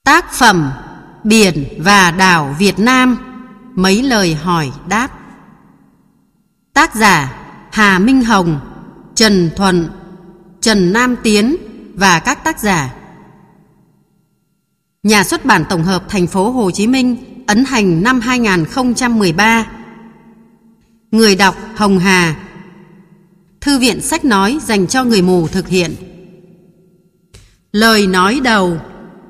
Tác phẩm Biển và đảo Việt Nam, mấy lời hỏi đáp. Tác giả Hà Minh Hồng, Trần Thuận, Trần Nam Tiến và các tác giả. Nhà xuất bản tổng hợp Thành phố Hồ Chí Minh, ấn hành năm 2013. Người đọc Hồng Hà. Thư viện sách nói dành cho người mù thực hiện. Lời nói đầu.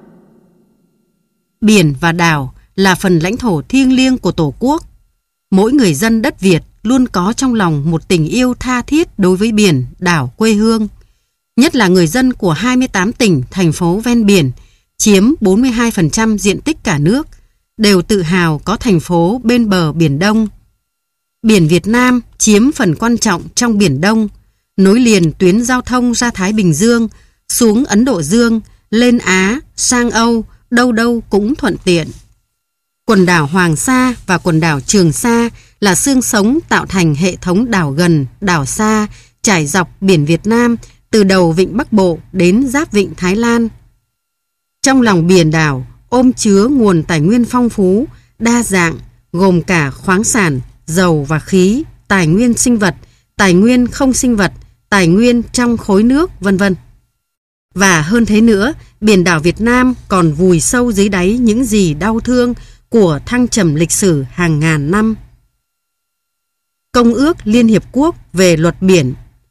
Biển và đảo là phần lãnh thổ thiêng liêng của Tổ quốc. Mỗi người dân đất Việt luôn có trong lòng một tình yêu tha thiết đối với biển, đảo quê hương. Nhất là người dân của 28 tỉnh, thành phố ven biển, chiếm 42% diện tích cả nước, đều tự hào có thành phố bên bờ Biển Đông. Biển Việt Nam chiếm phần quan trọng trong Biển Đông, nối liền tuyến giao thông ra Thái Bình Dương, xuống Ấn Độ Dương, lên Á, sang Âu, đâu đâu cũng thuận tiện. Quần đảo Hoàng Sa và quần đảo Trường Sa là xương sống tạo thành hệ thống đảo gần, đảo xa, trải dọc biển Việt Nam từ đầu vịnh Bắc Bộ đến giáp vịnh Thái Lan. Trong lòng biển đảo ôm chứa nguồn tài nguyên phong phú, đa dạng, gồm cả khoáng sản, dầu và khí, tài nguyên sinh vật, tài nguyên không sinh vật, tài nguyên trong khối nước, vân vân. Và hơn thế nữa, biển đảo Việt Nam còn vùi sâu dưới đáy những gì đau thương của thăng trầm lịch sử hàng ngàn năm. Công ước Liên Hiệp Quốc về luật biển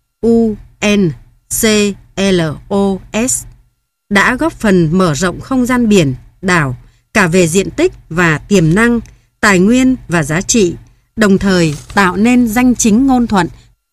UNCLOS đã góp phần mở rộng không gian biển, đảo, cả về diện tích và tiềm năng, tài nguyên và giá trị, đồng thời tạo nên danh chính ngôn thuận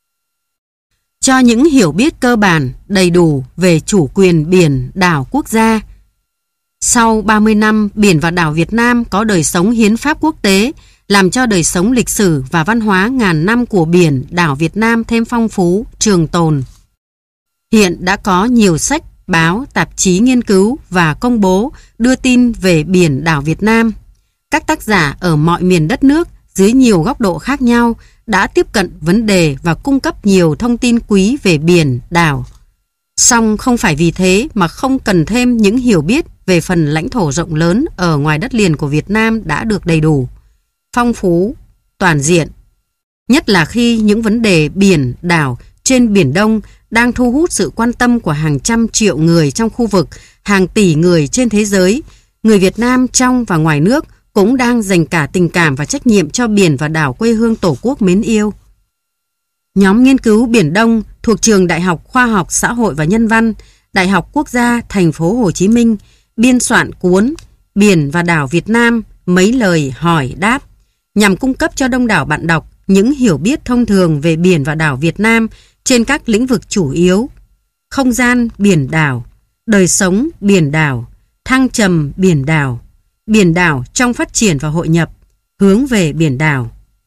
cho những hiểu biết cơ bản, đầy đủ về chủ quyền biển, đảo quốc gia. Sau 30 năm, biển và đảo Việt Nam có đời sống hiến pháp quốc tế, làm cho đời sống lịch sử và văn hóa ngàn năm của biển, đảo Việt Nam thêm phong phú, trường tồn. Hiện đã có nhiều sách, báo, tạp chí nghiên cứu và công bố đưa tin về biển đảo Việt Nam. Các tác giả ở mọi miền đất nước dưới nhiều góc độ khác nhau đã tiếp cận vấn đề và cung cấp nhiều thông tin quý về biển, đảo. Song không phải vì thế mà không cần thêm những hiểu biết về phần lãnh thổ rộng lớn ở ngoài đất liền của Việt Nam đã được đầy đủ, phong phú, toàn diện. Nhất là khi những vấn đề biển, đảo trên Biển Đông đang thu hút sự quan tâm của hàng trăm triệu người trong khu vực, hàng tỷ người trên thế giới. Người Việt Nam trong và ngoài nước cũng đang dành cả tình cảm và trách nhiệm cho biển và đảo quê hương Tổ quốc mến yêu. Nhóm nghiên cứu Biển Đông thuộc Trường Đại học Khoa học Xã hội và Nhân văn, Đại học Quốc gia Thành phố Hồ Chí Minh biên soạn cuốn Biển và đảo Việt Nam, mấy lời hỏi đáp, nhằm cung cấp cho đông đảo bạn đọc những hiểu biết thông thường về biển và đảo Việt Nam trên các lĩnh vực chủ yếu: không gian biển đảo, đời sống biển đảo, thăng trầm biển đảo trong phát triển và hội nhập, hướng về biển đảo.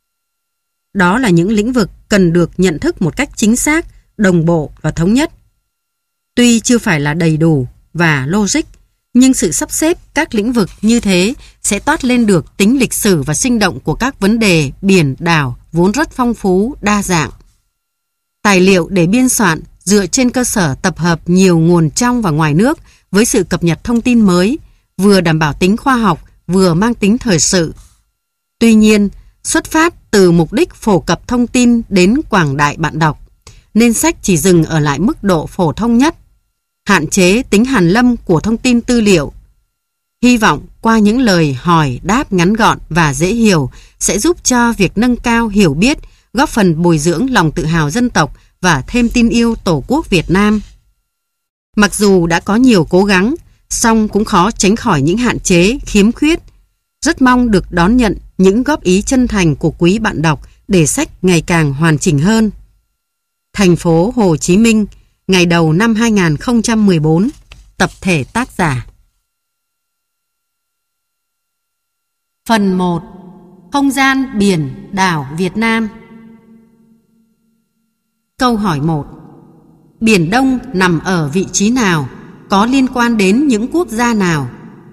Đó là những lĩnh vực cần được nhận thức một cách chính xác, đồng bộ và thống nhất. Tuy chưa phải là đầy đủ và logic, nhưng sự sắp xếp các lĩnh vực như thế sẽ toát lên được tính lịch sử và sinh động của các vấn đề biển đảo vốn rất phong phú, đa dạng. Tài liệu để biên soạn dựa trên cơ sở tập hợp nhiều nguồn trong và ngoài nước với sự cập nhật thông tin mới, vừa đảm bảo tính khoa học, vừa mang tính thời sự. Tuy nhiên, xuất phát từ mục đích phổ cập thông tin đến quảng đại bạn đọc, nên sách chỉ dừng ở lại mức độ phổ thông nhất, hạn chế tính hàn lâm của thông tin tư liệu. Hy vọng qua những lời hỏi đáp ngắn gọn và dễ hiểu sẽ giúp cho việc nâng cao hiểu biết, góp phần bồi dưỡng lòng tự hào dân tộc và thêm tin yêu Tổ quốc Việt Nam. Mặc dù đã có nhiều cố gắng, song cũng khó tránh khỏi những hạn chế, khiếm khuyết. Rất mong được đón nhận những góp ý chân thành của quý bạn đọc để sách ngày càng hoàn chỉnh hơn. Thành phố Hồ Chí Minh, ngày đầu năm 2014, tập thể tác giả. Phần 1. Không gian biển đảo Việt Nam. Câu hỏi 1. Biển Đông nằm ở vị trí nào? Có liên quan đến những quốc gia nào?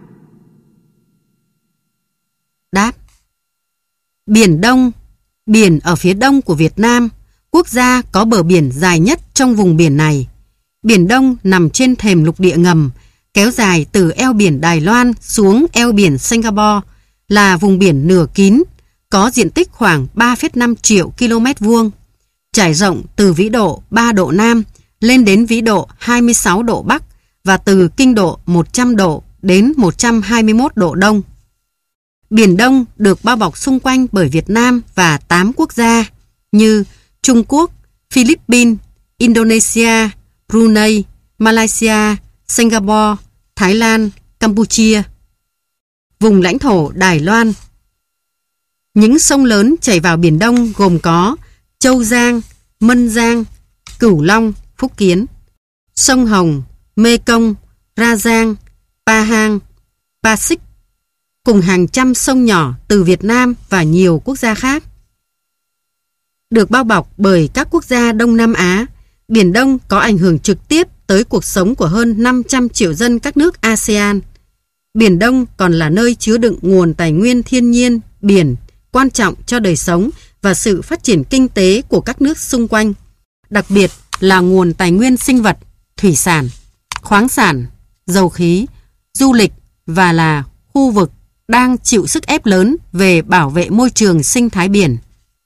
Đáp. Biển Đông, biển ở phía đông của Việt Nam, quốc gia có bờ biển dài nhất trong vùng biển này. Biển Đông nằm trên thềm lục địa ngầm, kéo dài từ eo biển Đài Loan xuống eo biển Singapore, là vùng biển nửa kín, có diện tích khoảng 3,5 triệu km vuông, trải rộng từ vĩ độ 3 độ Nam lên đến vĩ độ 26 độ Bắc và từ kinh độ 100 độ đến 121 độ Đông. Biển Đông được bao bọc xung quanh bởi Việt Nam và 8 quốc gia như Trung Quốc, Philippines, Indonesia, Brunei, Malaysia, Singapore, Thái Lan, Campuchia. Vùng lãnh thổ Đài Loan. Những sông lớn chảy vào Biển Đông gồm có Châu Giang, Mân Giang, Cửu Long, Phúc Kiến, sông Hồng, Mê Công, Ra Giang, Pa Hang, Pa Xích, cùng hàng trăm sông nhỏ từ Việt Nam và nhiều quốc gia khác. Được bao bọc bởi các quốc gia Đông Nam Á, Biển Đông có ảnh hưởng trực tiếp tới cuộc sống của hơn 500 triệu dân các nước ASEAN. Biển Đông còn là nơi chứa đựng nguồn tài nguyên thiên nhiên, biển, quan trọng cho đời sống và sự phát triển kinh tế của các nước xung quanh, đặc biệt là nguồn tài nguyên sinh vật, thủy sản, khoáng sản, dầu khí, du lịch và là khu vực đang chịu sức ép lớn về bảo vệ môi trường sinh thái biển.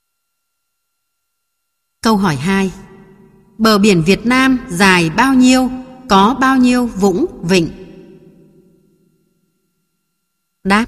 Câu hỏi 2. Bờ biển Việt Nam dài bao nhiêu, có bao nhiêu vũng, vịnh? Đáp.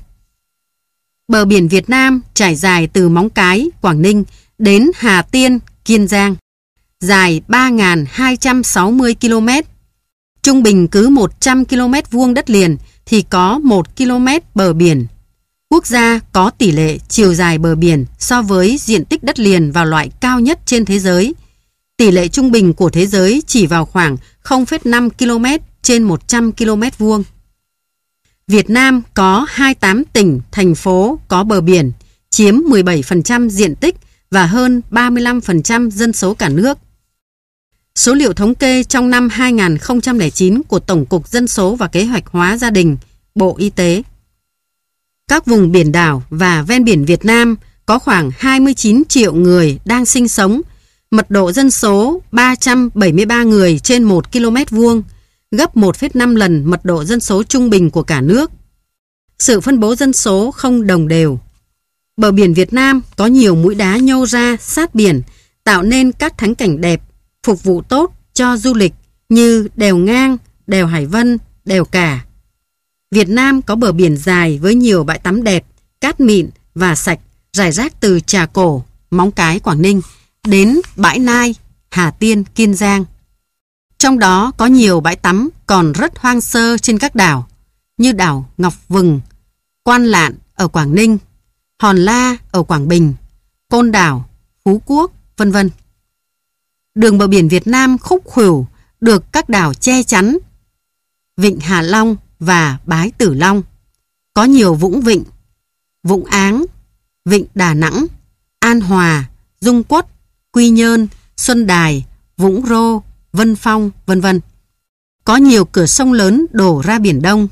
Bờ biển Việt Nam trải dài từ Móng Cái, Quảng Ninh đến Hà Tiên, Kiên Giang, dài 3.260 km. Trung bình cứ 100 km vuông đất liền thì có 1 km bờ biển. Quốc gia có tỷ lệ chiều dài bờ biển so với diện tích đất liền vào loại cao nhất trên thế giới. Tỷ lệ trung bình của thế giới chỉ vào khoảng 0,5 km trên 100 km vuông. Việt Nam có 28 tỉnh, thành phố có bờ biển, chiếm 17% diện tích và hơn 35% dân số cả nước. Số liệu thống kê trong năm 2009 của Tổng cục Dân số và Kế hoạch hóa gia đình, Bộ Y tế. Các vùng biển đảo và ven biển Việt Nam có khoảng 29 triệu người đang sinh sống, mật độ dân số 373 người trên 1 km vuông, gấp 1,5 lần mật độ dân số trung bình của cả nước. Sự phân bố dân số không đồng đều. Bờ biển Việt Nam có nhiều mũi đá nhô ra sát biển, tạo nên các thắng cảnh đẹp, phục vụ tốt cho du lịch như đèo Ngang, đèo Hải Vân, đèo Cả. Việt Nam có bờ biển dài với nhiều bãi tắm đẹp, cát mịn và sạch, rải rác từ Trà Cổ, Móng Cái, Quảng Ninh đến Bãi Nai, Hà Tiên, Kiên Giang. Trong đó có nhiều bãi tắm còn rất hoang sơ trên các đảo, như đảo Ngọc Vừng, Quan Lạn ở Quảng Ninh, Hòn La ở Quảng Bình, Côn Đảo, Phú Quốc, vân vân. Đường bờ biển Việt Nam khúc khuỷu được các đảo che chắn, Vịnh Hạ Long và Bái Tử Long. Có nhiều vũng vịnh, Vũng Áng, Vịnh Đà Nẵng, An Hòa, Dung Quất, Quy Nhơn, Xuân Đài, Vũng Rô, Vân Phong, vân vân. Có nhiều cửa sông lớn đổ ra Biển Đông.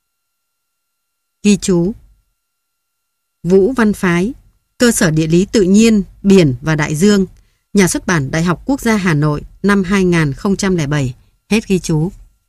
Ghi chú. Vũ Văn Phái, Cơ sở địa lý tự nhiên, biển và đại dương, Nhà xuất bản Đại học Quốc gia Hà Nội, năm 2007. Hết ghi chú.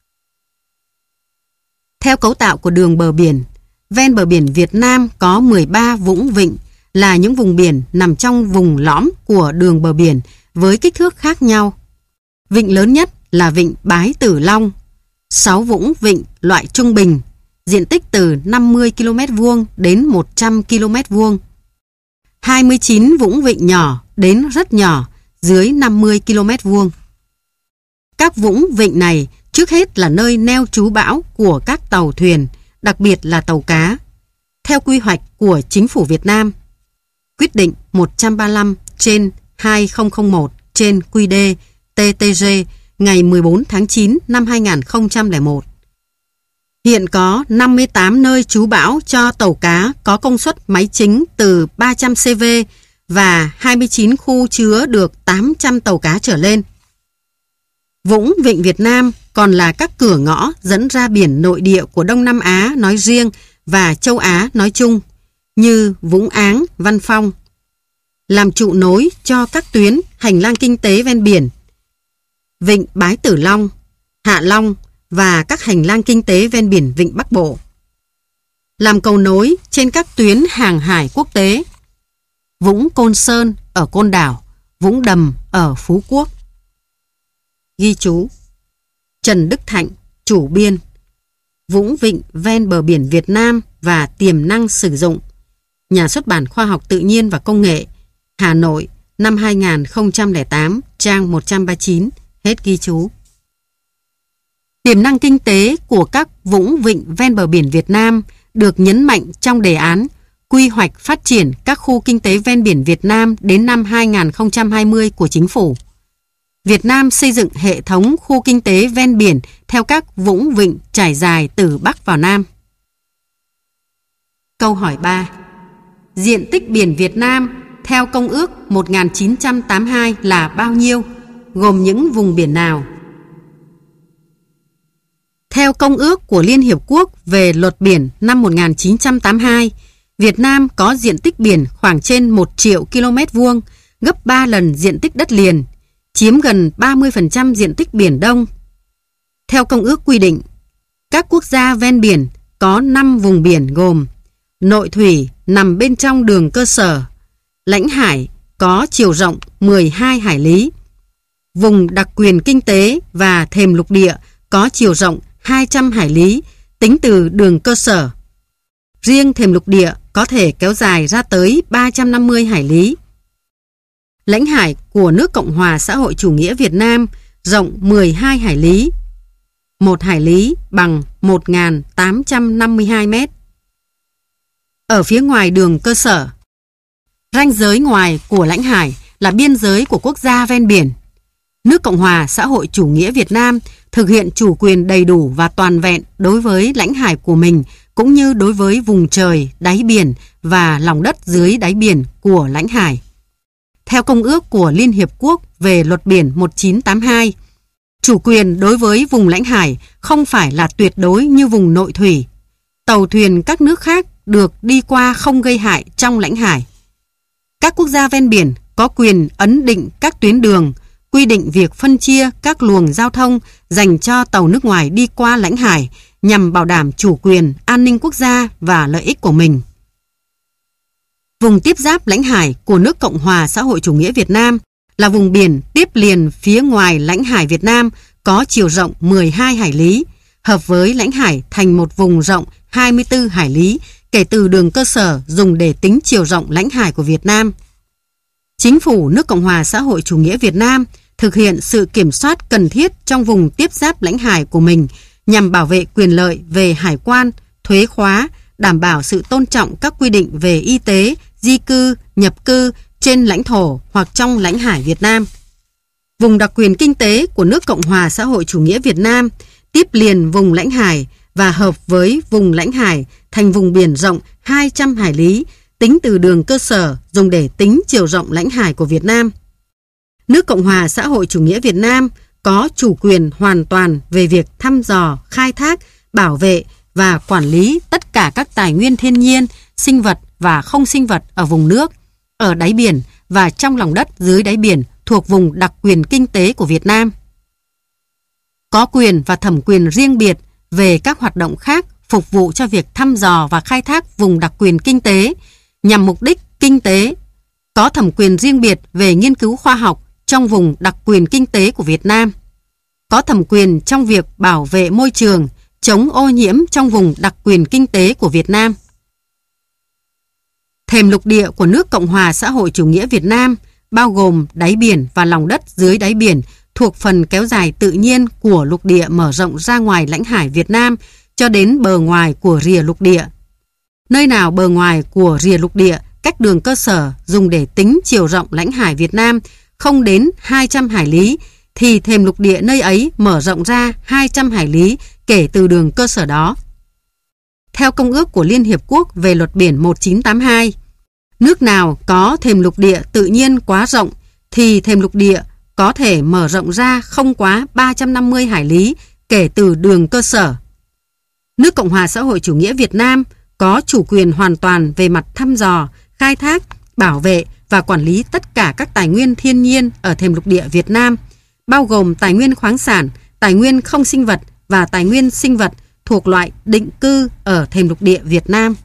Theo cấu tạo của đường bờ biển, ven bờ biển Việt Nam có 13 vũng vịnh, là những vùng biển nằm trong vùng lõm của đường bờ biển với kích thước khác nhau. Vịnh lớn nhất là vịnh Bái Tử Long, 6 vũng vịnh loại trung bình, diện tích từ 50 km vuông đến 100 km vuông. 29 vũng vịnh nhỏ đến rất nhỏ, dưới 50 km vuông. Các vũng vịnh này trước hết là nơi neo trú bão của các tàu thuyền, đặc biệt là tàu cá. Theo quy hoạch của Chính phủ Việt Nam, quyết định 135/2001/QĐ TTG ngày 14 tháng 9 năm 2001. Hiện có 58 nơi trú bão cho tàu cá có công suất máy chính từ 300 CV và 29 khu chứa được 800 tàu cá trở lên. Vũng vịnh Việt Nam còn là các cửa ngõ dẫn ra biển nội địa của Đông Nam Á nói riêng và châu Á nói chung, như Vũng Áng, Văn Phong, làm trụ nối cho các tuyến hành lang kinh tế ven biển. Vịnh Bái Tử Long, Hạ Long và các hành lang kinh tế ven biển Vịnh Bắc Bộ. Làm cầu nối trên các tuyến hàng hải quốc tế. Vũng Côn Sơn ở Côn Đảo, Vũng Đầm ở Phú Quốc. Ghi chú: Trần Đức Thạnh, chủ biên. Vũng Vịnh ven bờ biển Việt Nam và tiềm năng sử dụng. Nhà xuất bản Khoa học Tự nhiên và Công nghệ, Hà Nội, năm 2008, trang 139, hết ghi chú. Tiềm năng kinh tế của các vũng vịnh ven bờ biển Việt Nam được nhấn mạnh trong đề án quy hoạch phát triển các khu kinh tế ven biển Việt Nam đến năm 2020 của Chính phủ. Việt Nam xây dựng hệ thống khu kinh tế ven biển theo các vũng vịnh trải dài từ Bắc vào Nam. Câu hỏi 3. Diện tích biển Việt Nam theo Công ước 1982 là bao nhiêu? Gồm những vùng biển nào? Theo Công ước của Liên Hiệp Quốc về luật biển năm 1982, Việt Nam có diện tích biển khoảng trên 1 triệu km vuông, gấp 3 lần diện tích đất liền, chiếm gần 30% diện tích Biển Đông. Theo Công ước quy định, các quốc gia ven biển có 5 vùng biển gồm: nội thủy nằm bên trong đường cơ sở, lãnh hải có chiều rộng 12 hải lý, vùng đặc quyền kinh tế và thềm lục địa có chiều rộng 200 hải lý tính từ đường cơ sở. Riêng thềm lục địa có thể kéo dài ra tới 350 hải lý. Lãnh hải của nước Cộng hòa xã hội chủ nghĩa Việt Nam rộng 12 hải lý. 1 hải lý bằng 1.852 mét. Ở phía ngoài đường cơ sở, ranh giới ngoài của lãnh hải là biên giới của quốc gia ven biển. Nước Cộng hòa xã hội chủ nghĩa Việt Nam thực hiện chủ quyền đầy đủ và toàn vẹn đối với lãnh hải của mình, cũng như đối với vùng trời, đáy biển và lòng đất dưới đáy biển của lãnh hải. Theo Công ước của Liên Hiệp Quốc về luật biển 1982, chủ quyền đối với vùng lãnh hải không phải là tuyệt đối như vùng nội thủy. Tàu thuyền các nước khác được đi qua không gây hại trong lãnh hải. Các quốc gia ven biển có quyền ấn định các tuyến đường, quy định việc phân chia các luồng giao thông dành cho tàu nước ngoài đi qua lãnh hải nhằm bảo đảm chủ quyền, an ninh quốc gia và lợi ích của mình. Vùng tiếp giáp lãnh hải của nước Cộng hòa xã hội chủ nghĩa Việt Nam là vùng biển tiếp liền phía ngoài lãnh hải Việt Nam có chiều rộng 12 hải lý, hợp với lãnh hải thành một vùng rộng 24 hải lý kể từ đường cơ sở dùng để tính chiều rộng lãnh hải của Việt Nam. Chính phủ nước Cộng hòa xã hội chủ nghĩa Việt Nam thực hiện sự kiểm soát cần thiết trong vùng tiếp giáp lãnh hải của mình nhằm bảo vệ quyền lợi về hải quan, thuế khóa, đảm bảo sự tôn trọng các quy định về y tế, di cư, nhập cư trên lãnh thổ hoặc trong lãnh hải Việt Nam. Vùng đặc quyền kinh tế của nước Cộng hòa xã hội chủ nghĩa Việt Nam tiếp liền vùng lãnh hải và hợp với vùng lãnh hải thành vùng biển rộng 200 hải lý tính từ đường cơ sở dùng để tính chiều rộng lãnh hải của Việt Nam. Nước Cộng hòa xã hội chủ nghĩa Việt Nam có chủ quyền hoàn toàn về việc thăm dò, khai thác, bảo vệ và quản lý tất cả các tài nguyên thiên nhiên, sinh vật và không sinh vật ở vùng nước, ở đáy biển và trong lòng đất dưới đáy biển thuộc vùng đặc quyền kinh tế của Việt Nam. Có quyền và thẩm quyền riêng biệt về các hoạt động khác phục vụ cho việc thăm dò và khai thác vùng đặc quyền kinh tế nhằm mục đích kinh tế. Có thẩm quyền riêng biệt về nghiên cứu khoa học trong vùng đặc quyền kinh tế của Việt Nam. Có thẩm quyền trong việc bảo vệ môi trường, chống ô nhiễm trong vùng đặc quyền kinh tế của Việt Nam. Thềm lục địa của nước Cộng hòa xã hội chủ nghĩa Việt Nam bao gồm đáy biển và lòng đất dưới đáy biển thuộc phần kéo dài tự nhiên của lục địa mở rộng ra ngoài lãnh hải Việt Nam cho đến bờ ngoài của rìa lục địa. Nơi nào bờ ngoài của rìa lục địa cách đường cơ sở dùng để tính chiều rộng lãnh hải Việt Nam không đến 200 hải lý thì thềm lục địa nơi ấy mở rộng ra 200 hải lý kể từ đường cơ sở đó. Theo Công ước của Liên Hiệp Quốc về luật biển 1982, nước nào có thềm lục địa tự nhiên quá rộng thì thềm lục địa có thể mở rộng ra không quá 350 hải lý kể từ đường cơ sở. Nước Cộng hòa xã hội chủ nghĩa Việt Nam có chủ quyền hoàn toàn về mặt thăm dò, khai thác, bảo vệ và quản lý tất cả các tài nguyên thiên nhiên ở thềm lục địa Việt Nam, bao gồm tài nguyên khoáng sản, tài nguyên không sinh vật và tài nguyên sinh vật thuộc loại định cư ở thềm lục địa Việt Nam.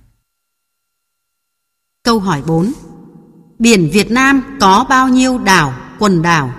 Câu hỏi 4. Biển Việt Nam có bao nhiêu đảo, quần đảo?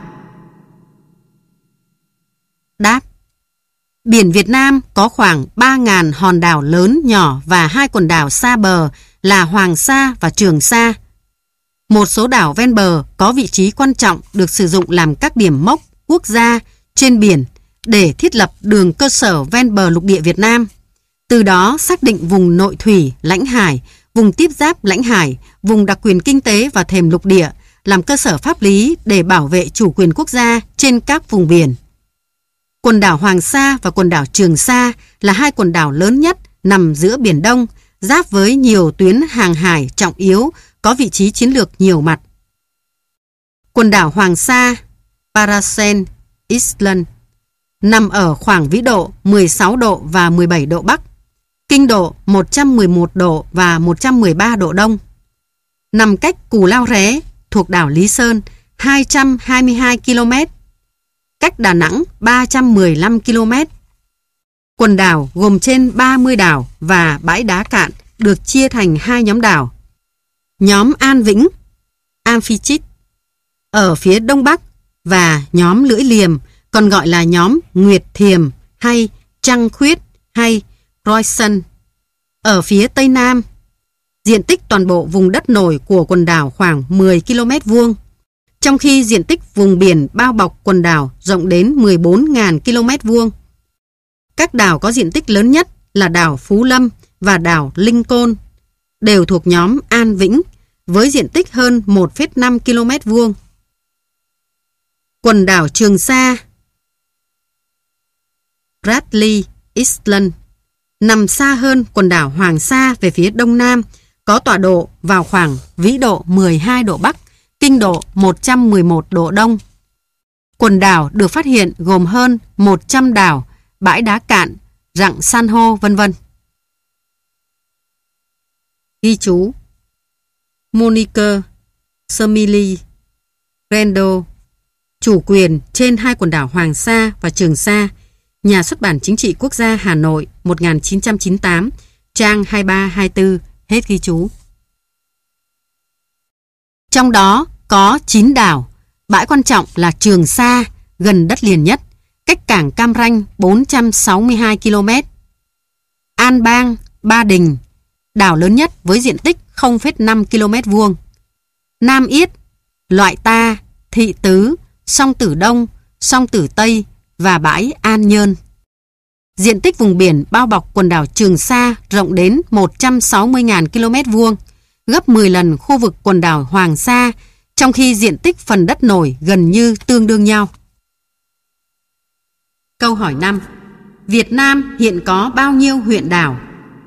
Đáp. Biển Việt Nam có khoảng 3.000 hòn đảo lớn nhỏ và 2 quần đảo xa bờ là Hoàng Sa và Trường Sa. Một số đảo ven bờ có vị trí quan trọng được sử dụng làm các điểm mốc quốc gia trên biển để thiết lập đường cơ sở ven bờ lục địa Việt Nam. Từ đó xác định vùng nội thủy, lãnh hải, vùng tiếp giáp lãnh hải, vùng đặc quyền kinh tế và thềm lục địa làm cơ sở pháp lý để bảo vệ chủ quyền quốc gia trên các vùng biển. Quần đảo Hoàng Sa và quần đảo Trường Sa là 2 quần đảo lớn nhất nằm giữa Biển Đông, giáp với nhiều tuyến hàng hải trọng yếu, có vị trí chiến lược nhiều mặt. Quần đảo Hoàng Sa, Paracel Island, nằm ở khoảng vĩ độ 16 độ và 17 độ Bắc, kinh độ 111 độ và 113 độ Đông. Nằm cách Cù Lao Ré thuộc đảo Lý Sơn 222 km, cách Đà Nẵng 315 km. Quần đảo gồm trên 30 đảo và bãi đá cạn được chia thành 2 nhóm đảo. Nhóm An Vĩnh, Amfichit, ở phía đông bắc và nhóm Lưỡi Liềm, còn gọi là nhóm Nguyệt Thiềm hay Trăng Khuyết hay Royston, ở phía tây nam. Diện tích toàn bộ vùng đất nổi của quần đảo khoảng 10 km vuông, trong khi diện tích vùng biển bao bọc quần đảo rộng đến 14.000 km vuông. Các đảo có diện tích lớn nhất là đảo Phú Lâm và đảo Linh Côn, đều thuộc nhóm An Vĩnh, với diện tích hơn 1,5 km vuông. Quần đảo Trường Sa, Bradley Island, nằm xa hơn quần đảo Hoàng Sa về phía đông nam, có tọa độ vào khoảng vĩ độ 12 độ Bắc, kinh độ 111 độ Đông. Quần đảo được phát hiện gồm hơn 100 đảo, bãi đá cạn, rặng san hô, vân vân. Ghi chú: Monique Semily Rendo, chủ quyền trên 2 quần đảo Hoàng Sa và Trường Sa, Nhà xuất bản Chính trị Quốc gia Hà Nội 1998, trang 23-24, hết ghi chú. Trong đó có 9 đảo, bãi quan trọng là Trường Sa, gần đất liền nhất, cách cảng Cam Ranh 462 km. An Bang, Ba Đình, đảo lớn nhất với diện tích 0,5 km vuông. Nam Yết, Loại Ta, Thị Tứ, Song Tử Đông, Song Tử Tây và bãi An Nhơn. Diện tích vùng biển bao bọc quần đảo Trường Sa rộng đến 160.000 km vuông, gấp 10 lần khu vực quần đảo Hoàng Sa, trong khi diện tích phần đất nổi gần như tương đương nhau. Câu hỏi 5. Việt Nam hiện có bao nhiêu huyện đảo?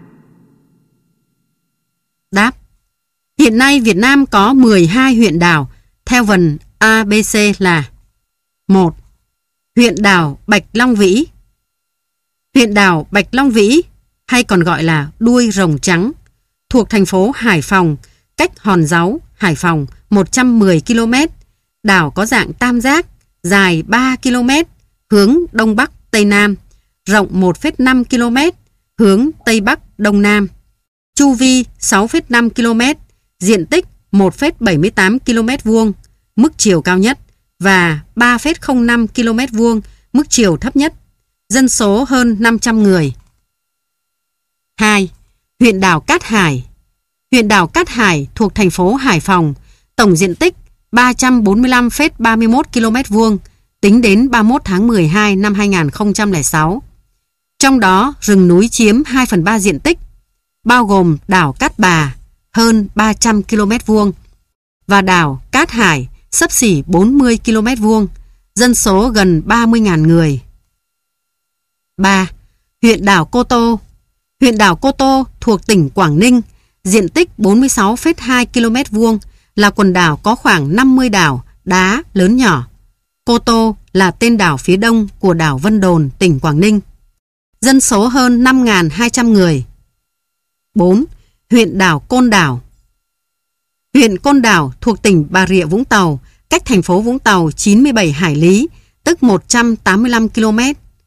Đáp. Hiện nay Việt Nam có 12 huyện đảo, theo vần ABC là: 1. Huyện đảo Bạch Long Vĩ. Huyện đảo Bạch Long Vĩ, hay còn gọi là đuôi rồng trắng, thuộc thành phố Hải Phòng, cách Hòn Dấu, Hải Phòng 110 km. Đảo có dạng tam giác, dài 3 km, hướng Đông Bắc Tây Nam, rộng 1,5 km, hướng Tây Bắc Đông Nam. Chu vi 6,5 km, diện tích 1,78 km vuông, mức chiều cao nhất, và 3,05 km vuông, mức chiều thấp nhất. Dân số hơn 500 người. 2. Huyện đảo Cát Hải. Huyện đảo Cát Hải thuộc thành phố Hải Phòng, tổng diện tích 345,31 km vuông, tính đến 31 tháng 12 năm 2006. Trong đó, rừng núi chiếm 2/3 diện tích, bao gồm đảo Cát Bà, hơn 300 km vuông, và đảo Cát Hải, xấp xỉ 40 km vuông, dân số gần 30.000 người. 3. Huyện đảo Cô Tô. Huyện đảo Cô Tô thuộc tỉnh Quảng Ninh, diện tích 46,2 km vuông, là quần đảo có khoảng 50 đảo đá lớn nhỏ. Cô Tô là tên đảo phía đông của đảo Vân Đồn, tỉnh Quảng Ninh. Dân số hơn 5.200 người. 4. Huyện đảo Côn Đảo. Huyện Côn Đảo thuộc tỉnh Bà Rịa Vũng Tàu, cách thành phố Vũng Tàu 97 hải lý, tức 185 km.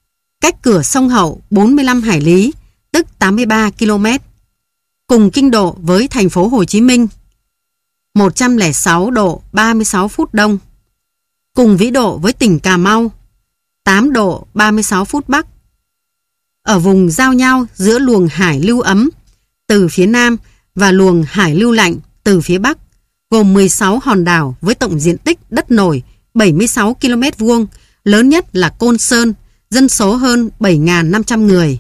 cách cửa sông Hậu 45 hải lý, tức 83 km. Cùng kinh độ với thành phố Hồ Chí Minh, 106 độ 36 phút đông. Cùng vĩ độ với tỉnh Cà Mau, 8 độ 36 phút bắc. Ở vùng giao nhau giữa luồng hải lưu ấm từ phía nam và luồng hải lưu lạnh từ phía bắc, gồm 16 hòn đảo với tổng diện tích đất nổi 76 km vuông, lớn nhất là Côn Sơn, dân số hơn 7.500 người.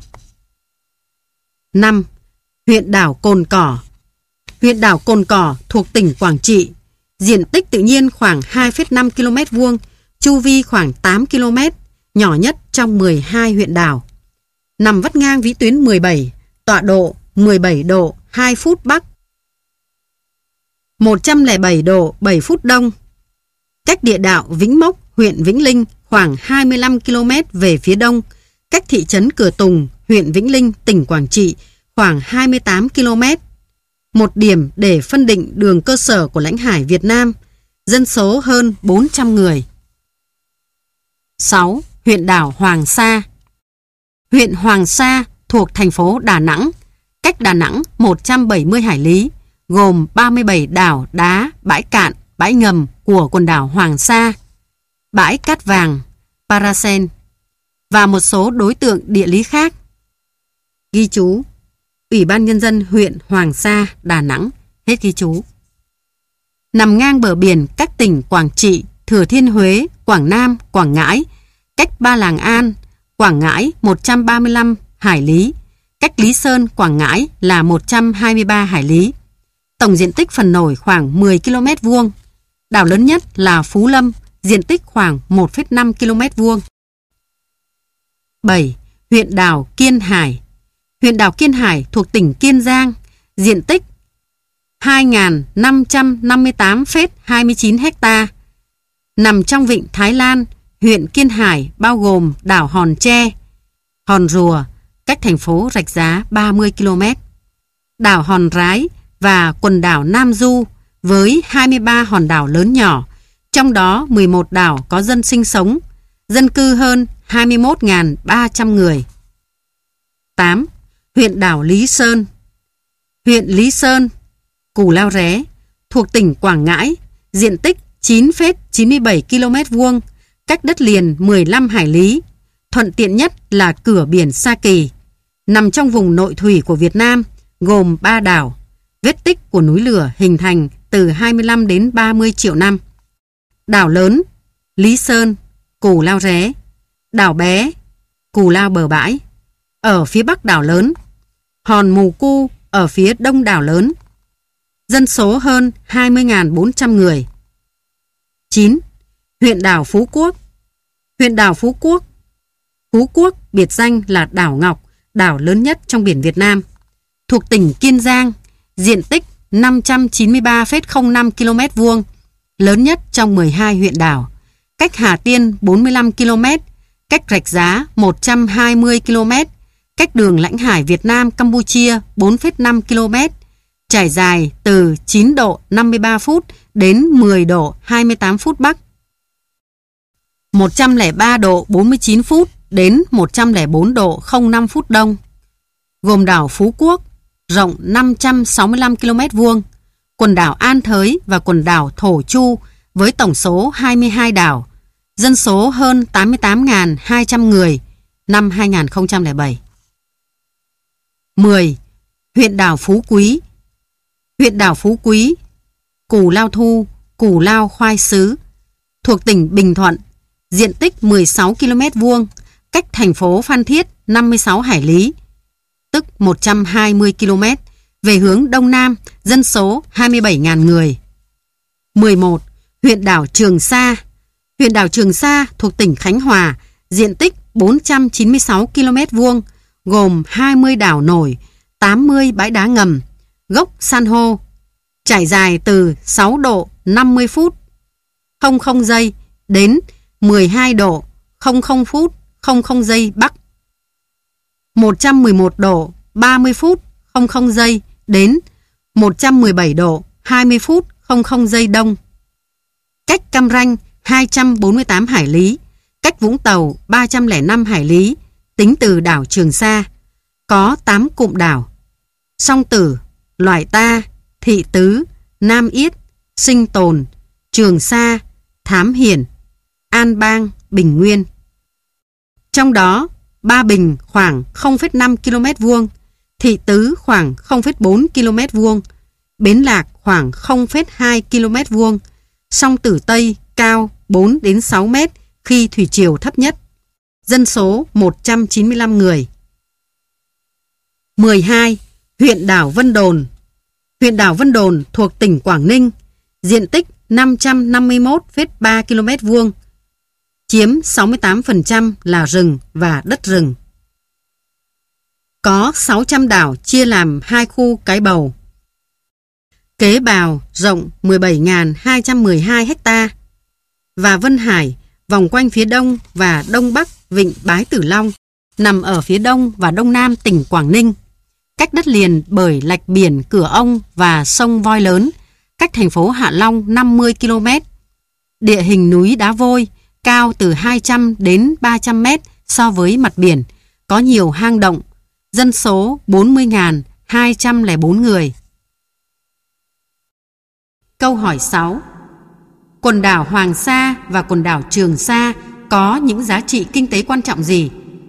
5. Huyện đảo Cồn Cỏ. Huyện đảo Cồn Cỏ thuộc tỉnh Quảng Trị, diện tích tự nhiên khoảng 2,5 km vuông, chu vi khoảng 8 km, nhỏ nhất trong 12 huyện đảo. Nằm vắt ngang vĩ tuyến 17, tọa độ 17 độ 2 phút bắc, 107 độ 7 phút đông. Cách địa đạo Vĩnh Mốc, huyện Vĩnh Linh khoảng 25 km về phía đông, cách thị trấn Cửa Tùng, huyện Vĩnh Linh, tỉnh Quảng Trị khoảng 28 km. Một điểm để phân định đường cơ sở của lãnh hải Việt Nam, dân số hơn 400 người. 6. Huyện đảo Hoàng Sa. Huyện Hoàng Sa thuộc thành phố Đà Nẵng, cách Đà Nẵng 170 hải lý, gồm 37 đảo đá, bãi cạn, bãi ngầm của quần đảo Hoàng Sa, bãi cát vàng, Paracel và một số đối tượng địa lý khác. Ghi chú: Ủy ban Nhân dân huyện Hoàng Sa, Đà Nẵng. Hết ghi chú. Nằm ngang bờ biển các tỉnh Quảng Trị, Thừa Thiên Huế, Quảng Nam, Quảng Ngãi, cách Ba Làng An, Quảng Ngãi 135 hải lý, cách Lý Sơn, Quảng Ngãi là 123 hải lý. Tổng diện tích phần nổi khoảng 10 km vuông. Đảo lớn nhất là Phú Lâm, diện tích khoảng 1,5 km vuông. 7. Huyện đảo Kiên Hải. Huyện đảo Kiên Hải thuộc tỉnh Kiên Giang, diện tích 2.558,29 ha. Nằm trong vịnh Thái Lan, huyện Kiên Hải bao gồm đảo Hòn Tre, Hòn Rùa, cách thành phố Rạch Giá 30 km, đảo Hòn Rái và quần đảo Nam Du với 23 hòn đảo lớn nhỏ, trong đó 11 đảo có dân sinh sống, dân cư hơn 21.300 người. 8. Huyện đảo Lý Sơn. Huyện Lý Sơn, Cù Lao Ré, thuộc tỉnh Quảng Ngãi, diện tích 9,97 km vuông, cách đất liền 15 hải lý, thuận tiện nhất là cửa biển Sa Kỳ, nằm trong vùng nội thủy của Việt Nam, gồm 3 đảo, vết tích của núi lửa hình thành từ 25 đến 30 triệu năm. Đảo lớn, Lý Sơn, Cù Lao Ré. Đảo bé, Cù Lao Bờ Bãi, ở phía bắc đảo lớn. Hòn Mù Cu ở phía đông đảo lớn. Dân số hơn 20.400 người. 9. Huyện đảo Phú Quốc. Huyện đảo Phú Quốc. Phú Quốc biệt danh là đảo Ngọc, đảo lớn nhất trong biển Việt Nam. Thuộc tỉnh Kiên Giang, diện tích 593,05 km vuông, lớn nhất trong 12 huyện đảo. Cách Hà Tiên 45 km, cách Rạch Giá 120 km, cách đường lãnh hải Việt Nam Campuchia 4,5 km, trải dài từ 9 độ 53 phút đến 10 độ 28 phút bắc, 103 độ 49 phút đến 104 độ 05 phút đông. Gồm đảo Phú Quốc, rộng 565 km vuông, quần đảo An Thới và quần đảo Thổ Chu với tổng số 22 đảo, dân số hơn 88.200 người năm 2007. 10. Huyện đảo Phú Quý. Huyện đảo Phú Quý, Cù Lao Thu, Cù Lao Khoai Sứ, thuộc tỉnh Bình Thuận, diện tích 16 km vuông, cách thành phố Phan Thiết 56 hải lý, tức 120 km, về hướng Đông Nam, dân số 27.000 người. 11. Huyện đảo Trường Sa. Huyện đảo Trường Sa thuộc tỉnh Khánh Hòa, diện tích 496 km vuông, gồm 20 đảo nổi, 80 bãi đá ngầm, gốc san hô, trải dài từ 6 độ 50 phút 00 giây đến 12 độ 00 phút 00 giây bắc, 111 độ 30 phút 00 giây đến 117 độ 20 phút 00 giây đông. Cách Cam Ranh 248 hải lý, cách Vũng Tàu 305 hải lý, tính từ đảo Trường Sa. Có 8 cụm đảo: Song Tử, Loài Ta, Thị Tứ, Nam Yết, Sinh Tồn, Trường Sa, Thám Hiển, An Bang, Bình Nguyên. Trong đó, Ba Bình khoảng 0,5 km vuông, Thị Tứ khoảng 0,4 km vuông, Bến Lạc khoảng 0,2 km vuông, Song Tử Tây cao 4 đến 6 mét khi thủy triều thấp nhất. Dân số 195 người. 12. Huyện đảo Vân Đồn. Huyện đảo Vân Đồn thuộc tỉnh Quảng Ninh, diện tích 551,3 km vuông, chiếm 68% là rừng và đất rừng. Có 600 đảo chia làm 2 khu cái bầu. Kế Bào rộng 17.212 ha và Vân Hải vòng quanh phía đông và đông bắc vịnh Bái Tử Long, nằm ở phía đông và đông nam tỉnh Quảng Ninh, cách đất liền bởi lạch biển Cửa Ông và sông Voi Lớn, cách thành phố Hạ Long 50 km. Địa hình núi đá vôi, cao từ 200 đến 300 mét so với mặt biển, có nhiều hang động, dân số 40.204 người. Câu hỏi 6. Quần đảo Hoàng Sa và quần đảo Trường Sa có những giá trị kinh tế quan trọng gì?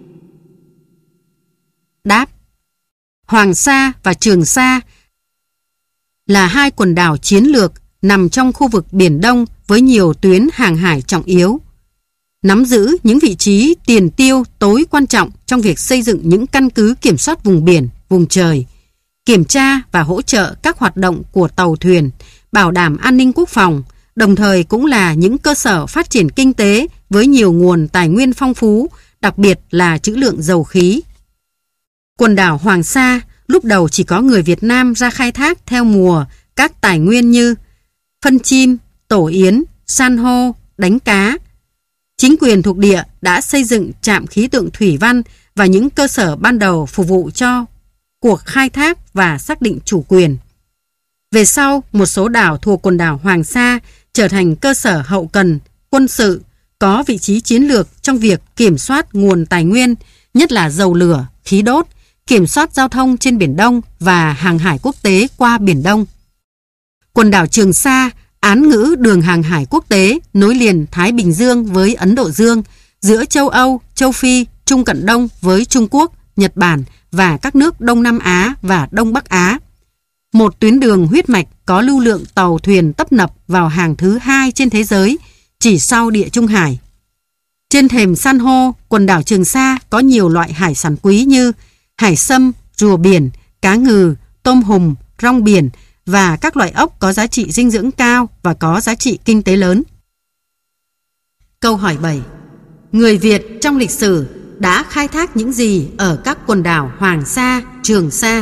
Đáp. Hoàng Sa và Trường Sa là 2 quần đảo chiến lược nằm trong khu vực Biển Đông với nhiều tuyến hàng hải trọng yếu, nắm giữ những vị trí tiền tiêu tối quan trọng trong việc xây dựng những căn cứ kiểm soát vùng biển, vùng trời, kiểm tra và hỗ trợ các hoạt động của tàu thuyền, bảo đảm an ninh quốc phòng, đồng thời cũng là những cơ sở phát triển kinh tế với nhiều nguồn tài nguyên phong phú, đặc biệt là trữ lượng dầu khí. Quần đảo Hoàng Sa lúc đầu chỉ có người Việt Nam ra khai thác theo mùa các tài nguyên như phân chim, tổ yến, san hô, đánh cá. Chính quyền thuộc địa đã xây dựng trạm khí tượng thủy văn và những cơ sở ban đầu phục vụ cho cuộc khai thác và xác định chủ quyền. Về sau, một số đảo thuộc quần đảo Hoàng Sa trở thành cơ sở hậu cần, quân sự, có vị trí chiến lược trong việc kiểm soát nguồn tài nguyên, nhất là dầu lửa, khí đốt, kiểm soát giao thông trên Biển Đông và hàng hải quốc tế qua Biển Đông. Quần đảo Trường Sa án ngữ đường hàng hải quốc tế nối liền Thái Bình Dương với Ấn Độ Dương, giữa châu Âu, châu Phi, Trung Cận Đông với Trung Quốc, Nhật Bản và các nước Đông Nam Á và Đông Bắc Á. Một tuyến đường huyết mạch có lưu lượng tàu thuyền tấp nập vào hàng thứ 2 trên thế giới, chỉ sau Địa Trung Hải. Trên thềm san hô, quần đảo Trường Sa có nhiều loại hải sản quý như hải sâm, rùa biển, cá ngừ, tôm hùm, rong biển và các loại ốc có giá trị dinh dưỡng cao và có giá trị kinh tế lớn. Câu hỏi 7. Người Việt trong lịch sử đã khai thác những gì ở các quần đảo Hoàng Sa, Trường Sa?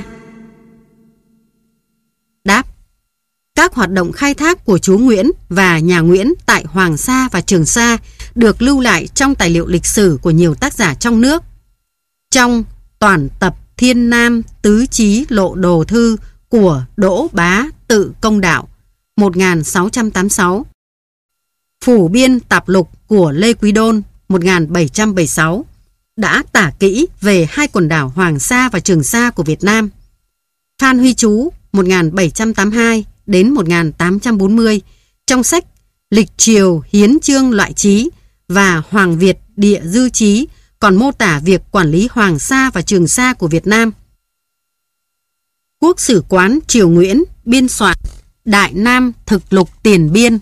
Đáp. Các hoạt động khai thác của chúa Nguyễn và nhà Nguyễn tại Hoàng Sa và Trường Sa được lưu lại trong tài liệu lịch sử của nhiều tác giả trong nước. Trong Toản tập Thiên Nam Tứ Chí Lộ Đồ Thư của Đỗ Bá Tự Công Đạo 1686, Phủ Biên Tạp Lục của Lê Quý Đôn 1776 đã tả kỹ về 2 quần đảo Hoàng Sa và Trường Sa của Việt Nam. Phan Huy Chú 1782 đến 1840 trong sách Lịch Triều Hiến Chương Loại Trí và Hoàng Việt Địa Dư Trí còn mô tả việc quản lý Hoàng Sa và Trường Sa của Việt Nam. Quốc sử quán Triều Nguyễn biên soạn Đại Nam Thực Lục Tiền Biên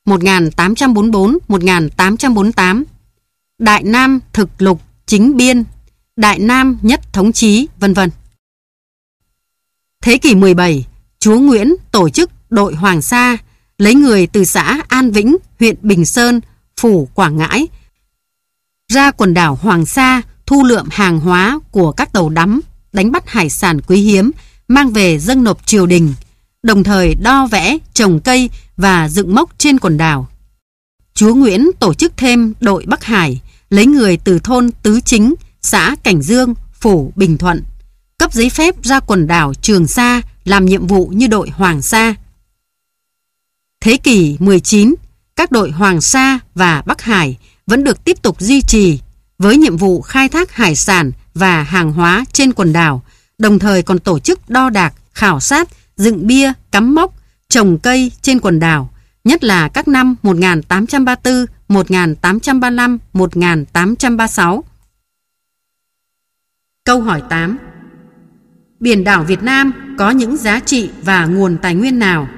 1844-1848, Đại Nam Thực Lục Chính Biên, Đại Nam Nhất Thống Chí, vân vân. Thế kỷ 17, chúa Nguyễn tổ chức đội Hoàng Sa, lấy người từ xã An Vĩnh, huyện Bình Sơn, phủ Quảng Ngãi, ra quần đảo Hoàng Sa thu lượm hàng hóa của các tàu đắm, đánh bắt hải sản quý hiếm, mang về dâng nộp triều đình, đồng thời đo vẽ, trồng cây và dựng mốc trên quần đảo. Chúa Nguyễn tổ chức thêm đội Bắc Hải, lấy người từ thôn Tứ Chính, xã Cảnh Dương, phủ Bình Thuận, cấp giấy phép ra quần đảo Trường Sa làm nhiệm vụ như đội Hoàng Sa. Thế kỷ 19, các đội Hoàng Sa và Bắc Hải vẫn được tiếp tục duy trì, với nhiệm vụ khai thác hải sản và hàng hóa trên quần đảo, đồng thời còn tổ chức đo đạc, khảo sát, dựng bia, cắm mốc, trồng cây trên quần đảo, nhất là các năm 1834, 1835, 1836. Câu hỏi 8. Biển đảo Việt Nam có những giá trị và nguồn tài nguyên nào?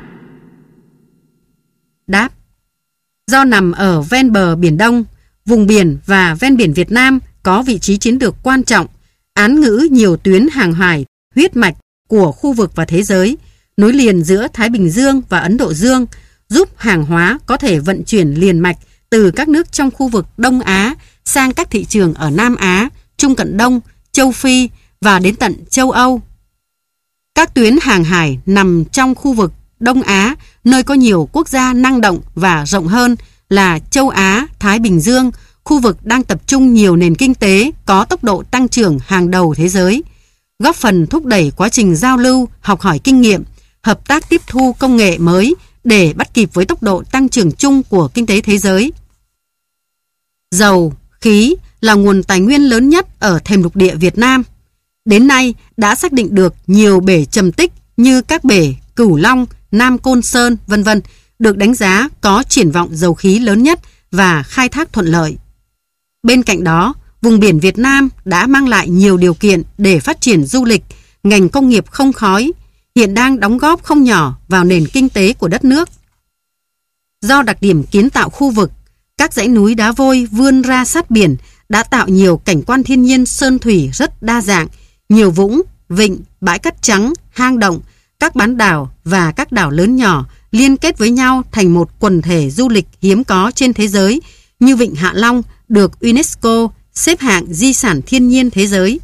Đáp. Do nằm ở ven bờ Biển Đông, vùng biển và ven biển Việt Nam có vị trí chiến lược quan trọng, án ngữ nhiều tuyến hàng hải, huyết mạch của khu vực và thế giới, nối liền giữa Thái Bình Dương và Ấn Độ Dương, giúp hàng hóa có thể vận chuyển liền mạch từ các nước trong khu vực Đông Á sang các thị trường ở Nam Á, Trung Cận Đông, Châu Phi và đến tận châu Âu. Các tuyến hàng hải nằm trong khu vực Đông Á, nơi có nhiều quốc gia năng động và rộng hơn là châu Á, Thái Bình Dương, khu vực đang tập trung nhiều nền kinh tế có tốc độ tăng trưởng hàng đầu thế giới, góp phần thúc đẩy quá trình giao lưu, học hỏi kinh nghiệm, hợp tác tiếp thu công nghệ mới để bắt kịp với tốc độ tăng trưởng chung của kinh tế thế giới. Dầu, khí là nguồn tài nguyên lớn nhất ở thềm lục địa Việt Nam. Đến nay đã xác định được nhiều bể trầm tích như các bể Cửu Long, Nam Côn Sơn, v.v. được đánh giá có triển vọng dầu khí lớn nhất và khai thác thuận lợi. Bên cạnh đó, vùng biển Việt Nam đã mang lại nhiều điều kiện để phát triển du lịch, ngành công nghiệp không khói, hiện đang đóng góp không nhỏ vào nền kinh tế của đất nước. Do đặc điểm kiến tạo khu vực, các dãy núi đá vôi vươn ra sát biển đã tạo nhiều cảnh quan thiên nhiên sơn thủy rất đa dạng, nhiều vũng, vịnh, bãi cát trắng, hang động, các bán đảo và các đảo lớn nhỏ liên kết với nhau thành một quần thể du lịch hiếm có trên thế giới như Vịnh Hạ Long được UNESCO xếp hạng di sản thiên nhiên thế giới.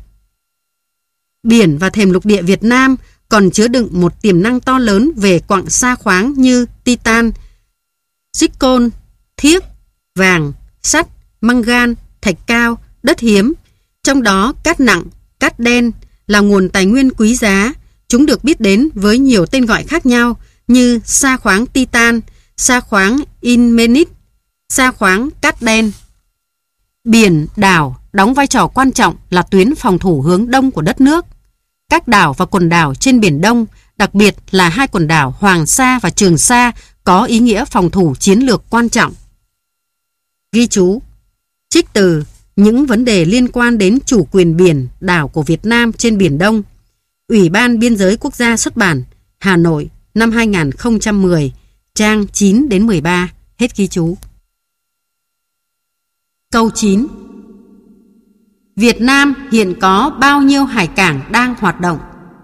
Biển và thềm lục địa Việt Nam còn chứa đựng một tiềm năng to lớn về quặng sa khoáng như titan, zircon, thiếc, vàng, sắt, mangan, thạch cao, đất hiếm. Trong đó cát nặng, cát đen là nguồn tài nguyên quý giá. Chúng được biết đến với nhiều tên gọi khác nhau như sa khoáng titan, sa khoáng ilmenite, sa khoáng cát đen. Biển, đảo đóng vai trò quan trọng là tuyến phòng thủ hướng đông của đất nước. Các đảo và quần đảo trên Biển Đông, đặc biệt là hai quần đảo Hoàng Sa và Trường Sa có ý nghĩa phòng thủ chiến lược quan trọng. Ghi chú: trích từ những vấn đề liên quan đến chủ quyền biển, đảo của Việt Nam trên Biển Đông. Ủy ban Biên giới Quốc gia xuất bản, Hà Nội, năm 2010, trang 9-13, hết ghi chú. Câu 9. Việt Nam hiện có bao nhiêu hải cảng đang hoạt động?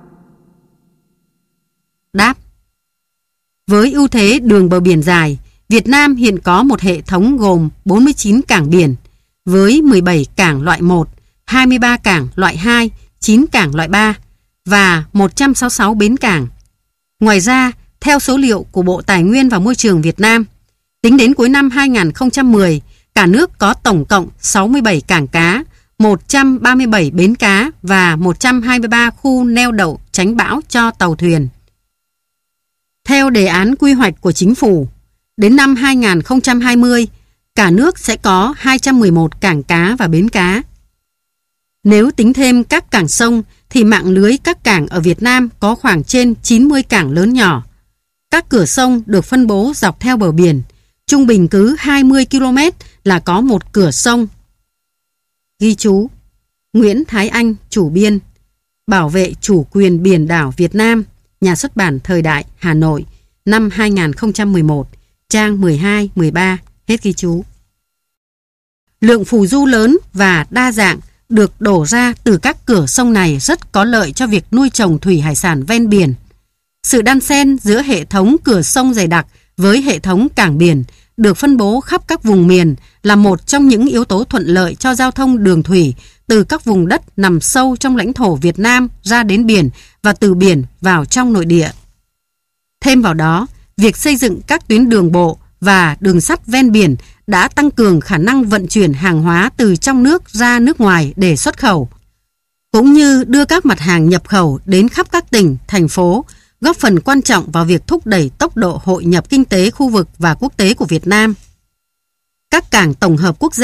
Đáp. Với ưu thế đường bờ biển dài, Việt Nam hiện có một hệ thống gồm 49 cảng biển, với 17 cảng loại 1, 23 cảng loại 2, 9 cảng loại 3 và 166 bến cảng. Ngoài ra, theo số liệu của Bộ Tài nguyên và Môi trường Việt Nam, tính đến cuối năm 2010, cả nước có tổng cộng 67 cảng cá, 137 bến cá và 123 khu neo đậu tránh bão cho tàu thuyền. Theo đề án quy hoạch của Chính phủ, đến năm 2020, cả nước sẽ có 211 cảng cá và bến cá. Nếu tính thêm các cảng sông thì mạng lưới các cảng ở Việt Nam có khoảng trên 90 cảng lớn nhỏ. Các cửa sông được phân bố dọc theo bờ biển, trung bình cứ 20 km là có một cửa sông. Ghi chú: Nguyễn Thái Anh, chủ biên. Bảo vệ chủ quyền biển đảo Việt Nam, Nhà xuất bản Thời đại, Hà Nội, năm 2011, trang 12-13, hết ghi chú. Lượng phù du lớn và đa dạng được đổ ra từ các cửa sông này rất có lợi cho việc nuôi trồng thủy hải sản ven biển. Sự đan xen giữa hệ thống cửa sông dày đặc với hệ thống cảng biển được phân bố khắp các vùng miền là một trong những yếu tố thuận lợi cho giao thông đường thủy từ các vùng đất nằm sâu trong lãnh thổ Việt Nam ra đến biển và từ biển vào trong nội địa. Thêm vào đó, việc xây dựng các tuyến đường bộ và đường sắt ven biển đã tăng cường khả năng vận chuyển hàng hóa từ trong nước ra nước ngoài để xuất khẩu, cũng như đưa các mặt hàng nhập khẩu đến khắp các tỉnh, thành phố, góp phần quan trọng vào việc thúc đẩy tốc độ hội nhập kinh tế khu vực và quốc tế của Việt Nam. Các cảng tổng hợp quốc gia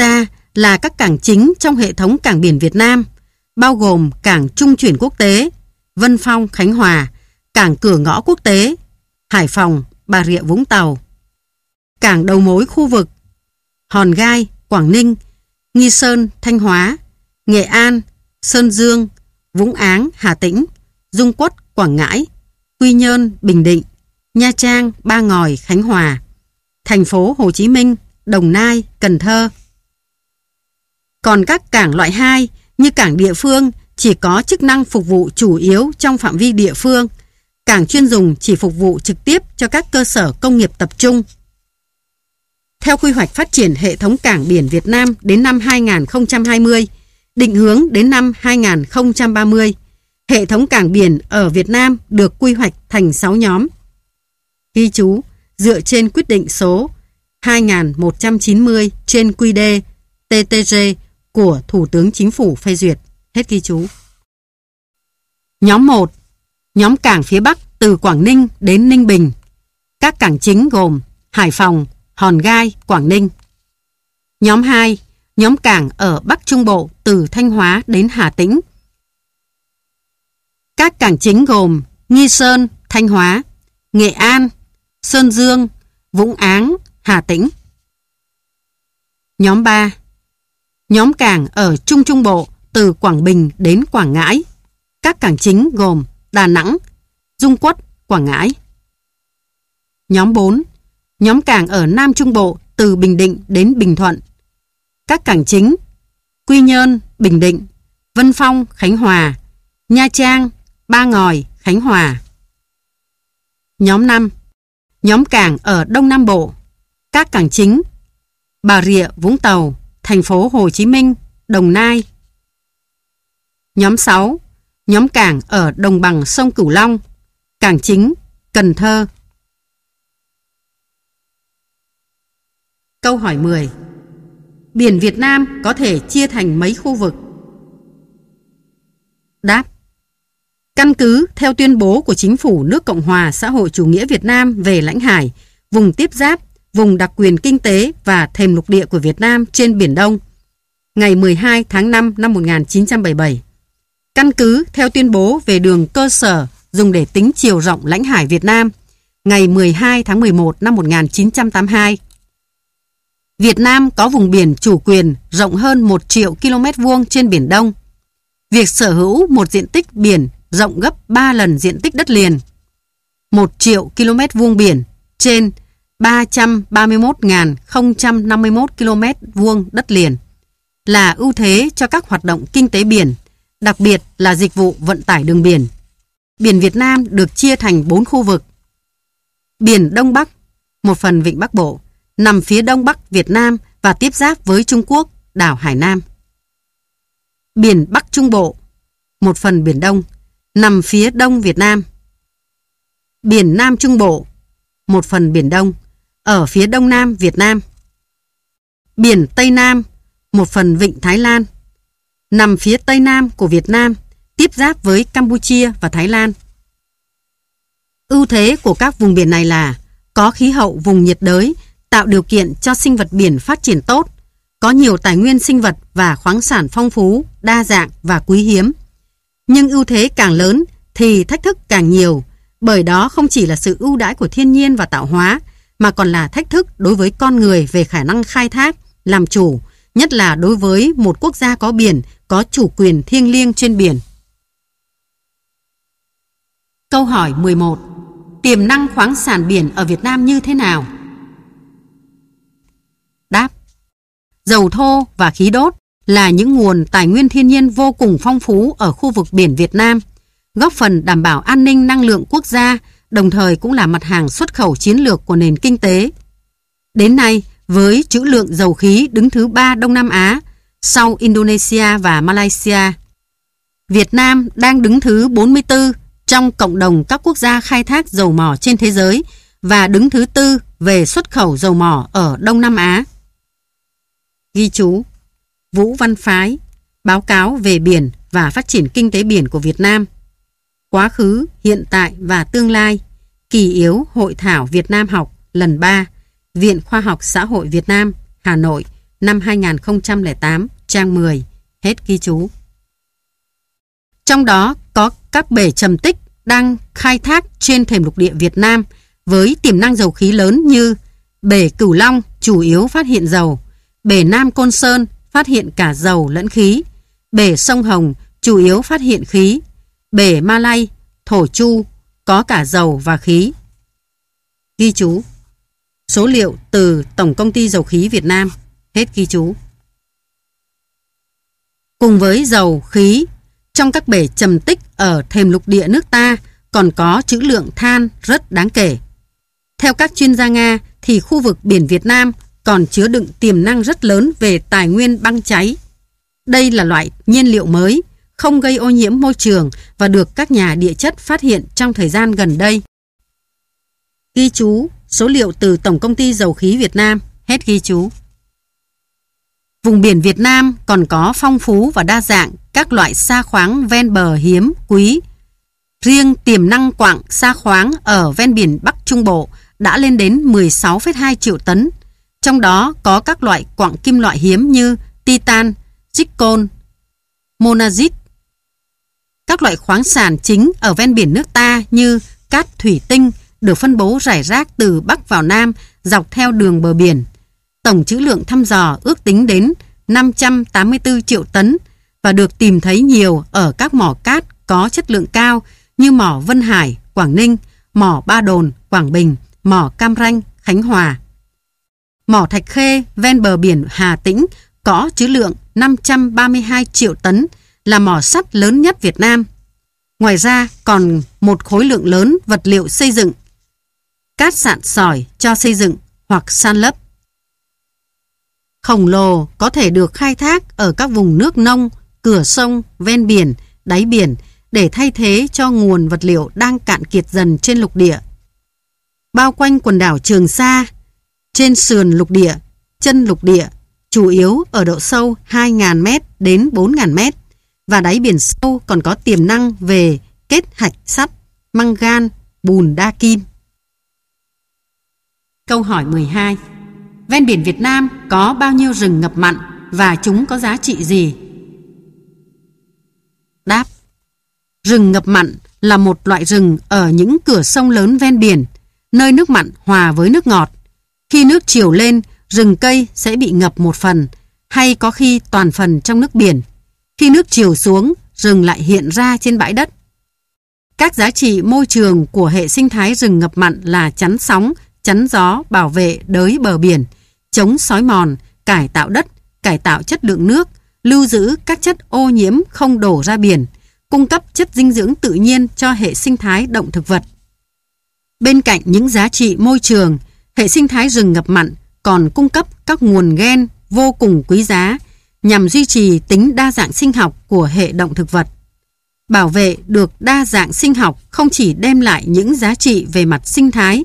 là các cảng chính trong hệ thống cảng biển Việt Nam, bao gồm cảng trung chuyển quốc tế, Vân Phong, Khánh Hòa, cảng cửa ngõ quốc tế, Hải Phòng, Bà Rịa Vũng Tàu, cảng đầu mối khu vực, Hòn Gai, Quảng Ninh, Nghi Sơn, Thanh Hóa, Nghệ An, Sơn Dương, Vũng Áng, Hà Tĩnh, Dung Quất, Quảng Ngãi, Quy Nhơn, Bình Định, Nha Trang, Ba Ngòi, Khánh Hòa, thành phố Hồ Chí Minh, Đồng Nai, Cần Thơ. Còn các cảng loại 2 như cảng địa phương chỉ có chức năng phục vụ chủ yếu trong phạm vi địa phương, cảng chuyên dùng chỉ phục vụ trực tiếp cho các cơ sở công nghiệp tập trung. Theo quy hoạch phát triển hệ thống cảng biển Việt Nam đến năm 2020, định hướng đến năm 2030, hệ thống cảng biển ở Việt Nam được quy hoạch thành 6 nhóm. Ghi chú dựa trên quyết định số 2190 trên QĐ TTG của Thủ tướng Chính phủ phê duyệt. Hết ghi chú. Nhóm 1. Nhóm cảng phía Bắc từ Quảng Ninh đến Ninh Bình. Các cảng chính gồm Hải Phòng, Hòn Gai, Quảng Ninh. Nhóm 2. Nhóm cảng ở Bắc Trung Bộ từ Thanh Hóa đến Hà Tĩnh. Các cảng chính gồm Nghi Sơn, Thanh Hóa, Nghệ An, Sơn Dương, Vũng Áng, Hà Tĩnh. Nhóm 3. Nhóm cảng ở Trung Trung Bộ từ Quảng Bình đến Quảng Ngãi. Các cảng chính gồm Đà Nẵng, Dung Quất, Quảng Ngãi. Nhóm 4. Nhóm cảng ở Nam Trung Bộ từ Bình Định đến Bình Thuận. Các cảng chính Quy Nhơn, Bình Định, Vân Phong, Khánh Hòa, Nha Trang, Ba Ngòi, Khánh Hòa. Nhóm 5. Nhóm cảng ở Đông Nam Bộ. Các cảng chính Bà Rịa Vũng Tàu, thành phố Hồ Chí Minh, Đồng Nai. Nhóm 6. Nhóm cảng ở đồng bằng sông Cửu Long. Cảng chính Cần Thơ. Câu hỏi 10. Biển Việt Nam có thể chia thành mấy khu vực? Đáp. Căn cứ theo tuyên bố của Chính phủ nước Cộng hòa xã hội chủ nghĩa Việt Nam về lãnh hải, vùng tiếp giáp, vùng đặc quyền kinh tế và thềm lục địa của Việt Nam trên Biển Đông, ngày 12 tháng 5 năm 1977. Căn cứ theo tuyên bố về đường cơ sở dùng để tính chiều rộng lãnh hải Việt Nam, ngày 12 tháng 11 năm 1982. Việt Nam có vùng biển chủ quyền rộng hơn 1 triệu km vuông trên Biển Đông. Việc sở hữu một diện tích biển rộng gấp 3 lần diện tích đất liền. 1 triệu km vuông biển trên 331.051 km vuông đất liền là ưu thế cho các hoạt động kinh tế biển, đặc biệt là dịch vụ vận tải đường biển. Biển Việt Nam được chia thành 4 khu vực. Biển Đông Bắc, một phần Vịnh Bắc Bộ, nằm phía Đông Bắc Việt Nam và tiếp giáp với Trung Quốc, đảo Hải Nam. Biển Bắc Trung Bộ, một phần Biển Đông, nằm phía Đông Việt Nam. Biển Nam Trung Bộ, một phần Biển Đông, ở phía Đông Nam Việt Nam. Biển Tây Nam, một phần Vịnh Thái Lan, nằm phía Tây Nam của Việt Nam, tiếp giáp với Campuchia và Thái Lan. Ưu thế của các vùng biển này là có khí hậu vùng nhiệt đới, tạo điều kiện cho sinh vật biển phát triển tốt, có nhiều tài nguyên sinh vật và khoáng sản phong phú, đa dạng và quý hiếm. Nhưng ưu thế càng lớn thì thách thức càng nhiều, bởi đó không chỉ là sự ưu đãi của thiên nhiên và tạo hóa, mà còn là thách thức đối với con người về khả năng khai thác, làm chủ, nhất là đối với một quốc gia có biển, có chủ quyền thiêng liêng trên biển. Câu hỏi 11. Tiềm năng khoáng sản biển ở Việt Nam như thế nào? Đáp. Dầu thô và khí đốt là những nguồn tài nguyên thiên nhiên vô cùng phong phú ở khu vực biển Việt Nam, góp phần đảm bảo an ninh năng lượng quốc gia, đồng thời cũng là mặt hàng xuất khẩu chiến lược của nền kinh tế. Đến nay, với trữ lượng dầu khí đứng thứ 3 Đông Nam Á, sau Indonesia và Malaysia, Việt Nam đang đứng thứ 44 trong cộng đồng các quốc gia khai thác dầu mỏ trên thế giới và đứng thứ 4 về xuất khẩu dầu mỏ ở Đông Nam Á. Ghi chú Vũ Văn Phái, báo cáo về biển và phát triển kinh tế biển của Việt Nam. Quá khứ, hiện tại và tương lai. Kỳ yếu Hội thảo Việt Nam học lần 3, Viện Khoa học Xã hội Việt Nam, Hà Nội, năm 2008, trang 10. Hết ghi chú. Trong đó có các bể trầm tích đang khai thác trên thềm lục địa Việt Nam với tiềm năng dầu khí lớn như bể Cửu Long chủ yếu phát hiện dầu, bể Nam Côn Sơn phát hiện cả dầu lẫn khí, bể Sông Hồng chủ yếu phát hiện khí, bể Malay, Thổ Chu có cả dầu và khí. Ghi chú. Số liệu từ Tổng Công ty Dầu khí Việt Nam. Hết ghi chú. Cùng với dầu, khí, trong các bể trầm tích ở thềm lục địa nước ta còn có trữ lượng than rất đáng kể. Theo các chuyên gia Nga thì khu vực biển Việt Nam còn chứa đựng tiềm năng rất lớn về tài nguyên băng cháy. Đây là loại nhiên liệu mới, không gây ô nhiễm môi trường và được các nhà địa chất phát hiện trong thời gian gần đây. Ghi chú. Số liệu từ Tổng Công ty Dầu khí Việt Nam. Hết ghi chú. Vùng biển Việt Nam còn có phong phú và đa dạng các loại sa khoáng ven bờ hiếm, quý. Riêng tiềm năng quặng sa khoáng ở ven biển Bắc Trung Bộ đã lên đến 16,2 triệu tấn. Trong đó có các loại quặng kim loại hiếm như titan, zircon, monazit. Các loại khoáng sản chính ở ven biển nước ta như cát thủy tinh được phân bố rải rác từ Bắc vào Nam dọc theo đường bờ biển. Tổng trữ lượng thăm dò ước tính đến 584 triệu tấn và được tìm thấy nhiều ở các mỏ cát có chất lượng cao như mỏ Vân Hải, Quảng Ninh, mỏ Ba Đồn, Quảng Bình, mỏ Cam Ranh, Khánh Hòa. Mỏ Thạch Khê ven bờ biển Hà Tĩnh có trữ lượng 532 triệu tấn, là mỏ sắt lớn nhất Việt Nam. Ngoài ra còn một khối lượng lớn vật liệu xây dựng, cát sạn sỏi cho xây dựng hoặc san lấp. Khổng lồ có thể được khai thác ở các vùng nước nông, cửa sông, ven biển, đáy biển để thay thế cho nguồn vật liệu đang cạn kiệt dần trên lục địa. Bao quanh quần đảo Trường Sa, trên sườn lục địa, chân lục địa, chủ yếu ở độ sâu 2.000 m đến 4.000 m và đáy biển sâu còn có tiềm năng về kết hạch sắt, mangan, bùn đa kim. Câu hỏi 12. Ven biển Việt Nam có bao nhiêu rừng ngập mặn và chúng có giá trị gì? Đáp. Rừng ngập mặn là một loại rừng ở những cửa sông lớn ven biển, nơi nước mặn hòa với nước ngọt. Khi nước triều lên, rừng cây sẽ bị ngập một phần, hay có khi toàn phần trong nước biển. Khi nước triều xuống, rừng lại hiện ra trên bãi đất. Các giá trị môi trường của hệ sinh thái rừng ngập mặn là chắn sóng, chắn gió, bảo vệ đới bờ biển, chống xói mòn, cải tạo đất, cải tạo chất lượng nước, lưu giữ các chất ô nhiễm không đổ ra biển, cung cấp chất dinh dưỡng tự nhiên cho hệ sinh thái động thực vật. Bên cạnh những giá trị môi trường, hệ sinh thái rừng ngập mặn còn cung cấp các nguồn gen vô cùng quý giá nhằm duy trì tính đa dạng sinh học của hệ động thực vật. Bảo vệ được đa dạng sinh học không chỉ đem lại những giá trị về mặt sinh thái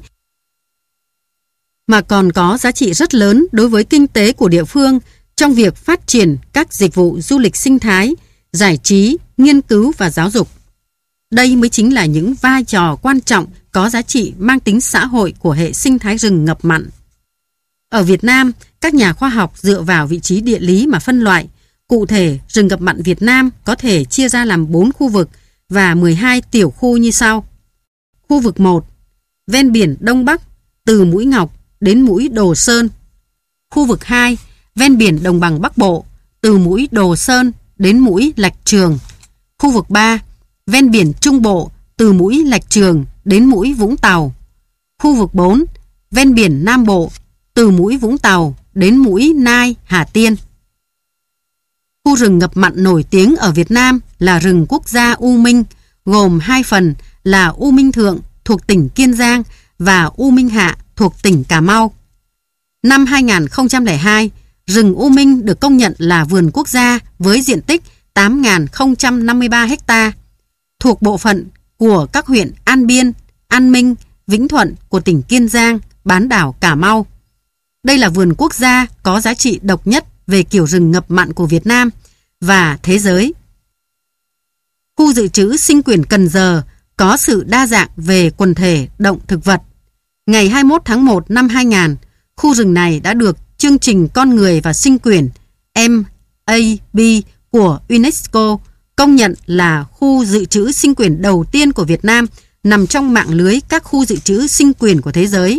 mà còn có giá trị rất lớn đối với kinh tế của địa phương trong việc phát triển các dịch vụ du lịch sinh thái, giải trí, nghiên cứu và giáo dục. Đây mới chính là những vai trò quan trọng có giá trị mang tính xã hội của hệ sinh thái rừng ngập mặn. Ở Việt Nam, các nhà khoa học dựa vào vị trí địa lý mà phân loại. Cụ thể, rừng ngập mặn Việt Nam có thể chia ra làm 4 khu vực và 12 tiểu khu như sau. Khu vực 1, ven biển Đông Bắc, từ Mũi Ngọc đến Mũi Đồ Sơn. Khu vực 2, ven biển Đồng bằng Bắc Bộ, từ Mũi Đồ Sơn đến Mũi Lạch Trường. Khu vực 3, ven biển Trung Bộ, từ Mũi Lạch Trường đến Mũi Vũng Tàu. Khu vực 4, ven biển Nam Bộ, từ Mũi Vũng Tàu đến Mũi Nai, Hà Tiên. Khu rừng ngập mặn nổi tiếng ở Việt Nam là rừng quốc gia U Minh, gồm 2 phần là U Minh Thượng thuộc tỉnh Kiên Giang và U Minh Hạ thuộc tỉnh Cà Mau. Năm 2002, rừng U Minh được công nhận là vườn quốc gia với diện tích 8.053 ha, thuộc bộ phận của các huyện An Biên, An Minh, Vĩnh Thuận của tỉnh Kiên Giang, bán đảo Cà Mau. Đây là vườn quốc gia có giá trị độc nhất về kiểu rừng ngập mặn của Việt Nam và thế giới. Khu dự trữ sinh quyển Cần Giờ có sự đa dạng về quần thể động thực vật. Ngày 21 tháng 1 năm 2000, khu rừng này đã được chương trình Con người và sinh quyển MAB của UNESCO công nhận là khu dự trữ sinh quyển đầu tiên của Việt Nam, nằm trong mạng lưới các khu dự trữ sinh quyển của thế giới.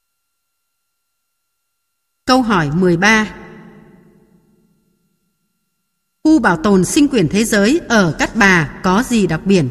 Câu hỏi 13. Khu bảo tồn sinh quyển thế giới ở Cát Bà có gì đặc biệt?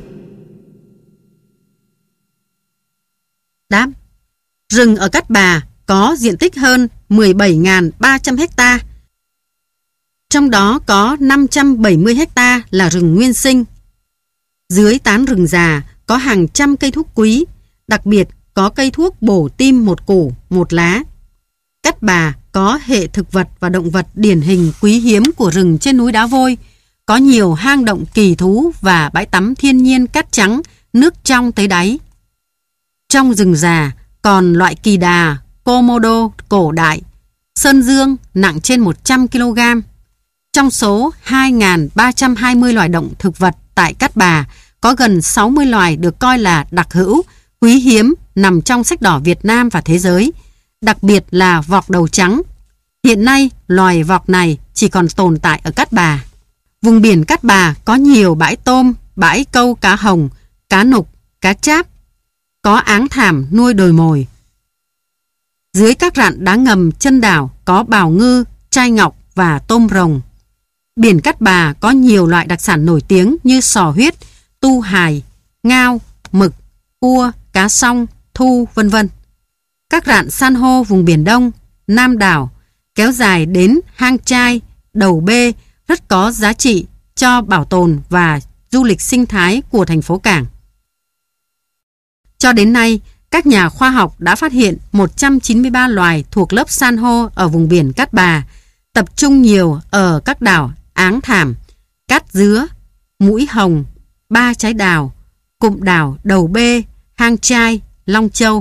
Đáp. Rừng ở Cát Bà có diện tích hơn 17.300 ha. Trong đó có 570 ha là rừng nguyên sinh. Dưới tán rừng già có hàng trăm cây thuốc quý, đặc biệt có cây thuốc bổ tim một củ, một lá. Cát Bà có hệ thực vật và động vật điển hình quý hiếm của rừng trên núi Đá Vôi, có nhiều hang động kỳ thú và bãi tắm thiên nhiên cát trắng, nước trong tới đáy. Trong rừng già còn loại kỳ đà, Komodo cổ đại, sơn dương nặng trên 100 kg. Trong số 2.320 loài động thực vật tại Cát Bà, có gần 60 loài được coi là đặc hữu, quý hiếm nằm trong sách đỏ Việt Nam và thế giới, đặc biệt là vọc đầu trắng. Hiện nay, loài vọc này chỉ còn tồn tại ở Cát Bà. Vùng biển Cát Bà có nhiều bãi tôm, bãi câu cá hồng, cá nục, cá tráp, có áng thảm nuôi đồi mồi. Dưới các rạn đá ngầm chân đảo có bào ngư, trai ngọc và tôm rồng. Biển Cát Bà có nhiều loại đặc sản nổi tiếng như sò huyết, tu hài, ngao, mực, cua, cá song, thu, vân vân. Các rạn san hô vùng Biển Đông, Nam đảo kéo dài đến hang Trai, Đầu Bê rất có giá trị cho bảo tồn và du lịch sinh thái của thành phố cảng. Cho đến nay, các nhà khoa học đã phát hiện 193 loài thuộc lớp san hô ở vùng biển Cát Bà, tập trung nhiều ở các đảo Áng Thảm, Cát Dứa, Mũi Hồng, Ba Trái Đào, cụm đảo Đầu Bê, Hang Trai, Long Châu.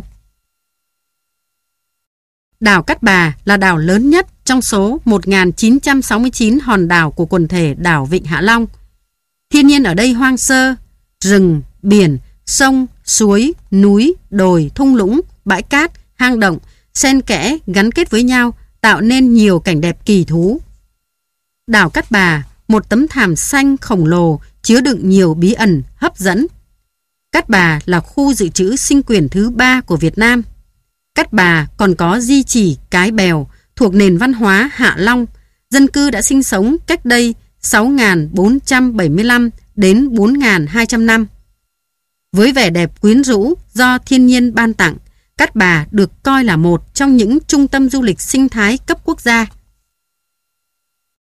Đảo Cát Bà là đảo lớn nhất trong số 1.969 hòn đảo của quần thể đảo Vịnh Hạ Long. Thiên nhiên ở đây hoang sơ, rừng, biển, sông, suối, núi, đồi, thung lũng, bãi cát, hang động, xen kẽ gắn kết với nhau, tạo nên nhiều cảnh đẹp kỳ thú. Đảo Cát Bà, một tấm thảm xanh khổng lồ chứa đựng nhiều bí ẩn hấp dẫn. Cát Bà là khu dự trữ sinh quyển thứ 3 của Việt Nam. Cát Bà còn có di chỉ Cái Bèo thuộc nền văn hóa Hạ Long. Dân cư đã sinh sống cách đây 6.475 đến 4.200 năm. Với vẻ đẹp quyến rũ do thiên nhiên ban tặng, Cát Bà được coi là một trong những trung tâm du lịch sinh thái cấp quốc gia.